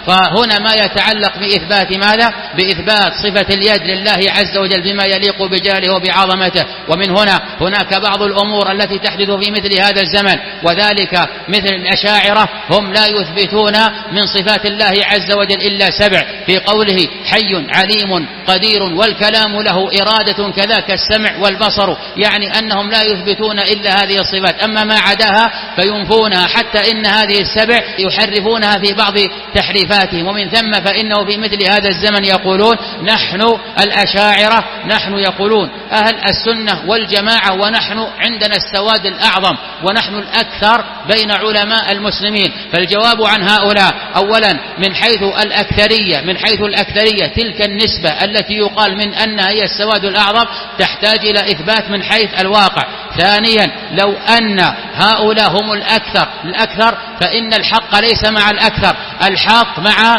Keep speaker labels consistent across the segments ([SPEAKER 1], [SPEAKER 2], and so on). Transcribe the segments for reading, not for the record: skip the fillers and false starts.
[SPEAKER 1] فهنا ما يتعلق بإثبات ماذا؟ بإثبات صفة اليد لله عز وجل بما يليق بجلاله وبعظمته. ومن هنا هناك بعض الأمور التي تحدث في مثل هذا الزمن، وذلك مثل الأشاعرة، هم لا يثبتون من صفات الله عز وجل إلا 7 في قوله حي عليم قدير والكلام له إرادة كذاك السمع والبصر، يعني أنهم لا يثبتون إلا هذه الصفات، أما ما عداها فينفونها، حتى إن هذه 7 يحرفونها في بعض تحريفاتهم. ومن ثم فإنه في مثل هذا الزمن يقولون نحن الأشاعرة، نحن يقولون أهل السنة والجماعة، ونحن عندنا السواد الأعظم ونحن الأكثر بين علماء المسلمين. فالجواب عن هؤلاء أولا من حيث الأكثرية تلك النسبة التي يقال من أنها هي السواد الأعظم تحتاج إلى إثبات من حيث الواقع. ثانيا لو أن هؤلاء هم الأكثر فإن الحق ليس مع الأكثر، الحق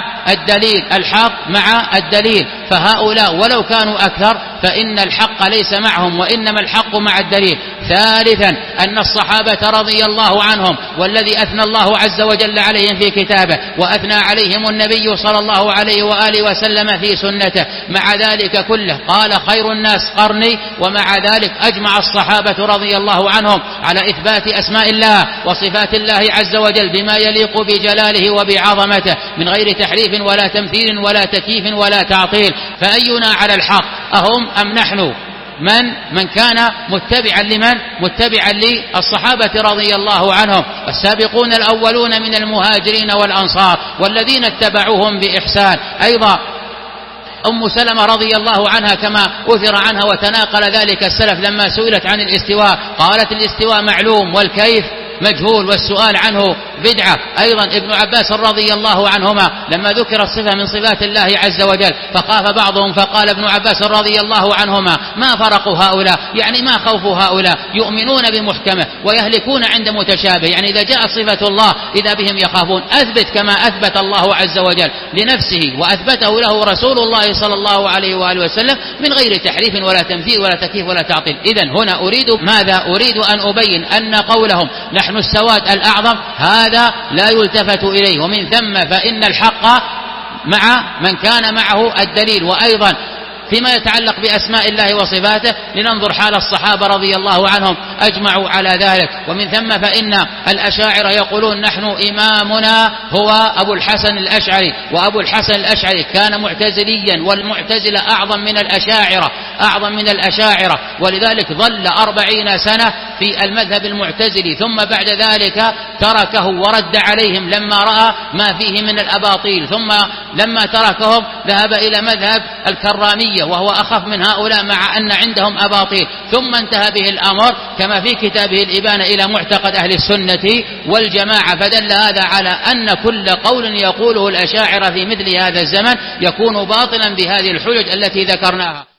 [SPEAKER 1] مع الدليل، فهؤلاء ولو كانوا أكثر فإن الحق ليس معهم وإنما الحق مع الدليل. ثالثا أن الصحابة رضي الله عنهم والذي أثنى الله عز وجل عليهم في كتابه وأثنى عليهم النبي صلى الله عليه وآله وسلم في سنته، مع ذلك كله قال خير الناس قرني، ومع ذلك أجمع الصحابة رضي الله عنهم على إثبات أسماء الله وصفات الله عز وجل بما يليق بجلاله وبعظمته من غير تحريف ولا تمثيل ولا تكييف ولا تعطيل. فأينا على الحق، أهم أم نحن؟ من كان متبعا للصحابة رضي الله عنهم، والسابقون الأولون من المهاجرين والأنصار والذين اتبعوهم بإحسان. أيضا أم سلمة رضي الله عنها كما أثر عنها وتناقل ذلك السلف لما سئلت عن الاستواء قالت الاستواء معلوم والكيف مجهول والسؤال عنه بدعة. أيضا ابن عباس رضي الله عنهما لما ذكر الصفة من صفات الله عز وجل فخاف بعضهم فقال ابن عباس رضي الله عنهما ما فرقوا هؤلاء، يعني ما خوفوا هؤلاء، يؤمنون بمحكمه ويهلكون عند متشابه، يعني إذا جاءت صفة الله إذا بهم يخافون. أثبت كما أثبت الله عز وجل لنفسه وأثبته له رسول الله صلى الله عليه وآله وسلم من غير تحريف ولا تمثيل ولا تكييف ولا تعطيل. إذن هنا أريد أن أبين أن قولهم نحن السواد الأعظم هذا لا يلتفت إليه، ومن ثم فإن الحق مع من كان معه الدليل. وأيضا فيما يتعلق بأسماء الله وصفاته لننظر حال الصحابة رضي الله عنهم أجمعوا على ذلك. ومن ثم فإن الأشاعرة يقولون نحن إمامنا هو أبو الحسن الأشعري، وأبو الحسن الأشعري كان معتزليا، والمعتزلة أعظم من الأشاعرة، ولذلك ظل 40 سنة في المذهب المعتزلي، ثم بعد ذلك تركه ورد عليهم لما رأى ما فيه من الأباطيل، ثم لما تركهم ذهب إلى مذهب الكرامية وهو أخف من هؤلاء مع أن عندهم أباطيل، ثم انتهى به الأمر كما في كتابه الإبانة إلى معتقد أهل السنة والجماعة. فدل هذا على أن كل قول يقوله الأشاعرة في مثل هذا الزمن يكون باطلا بهذه الحجج التي ذكرناها.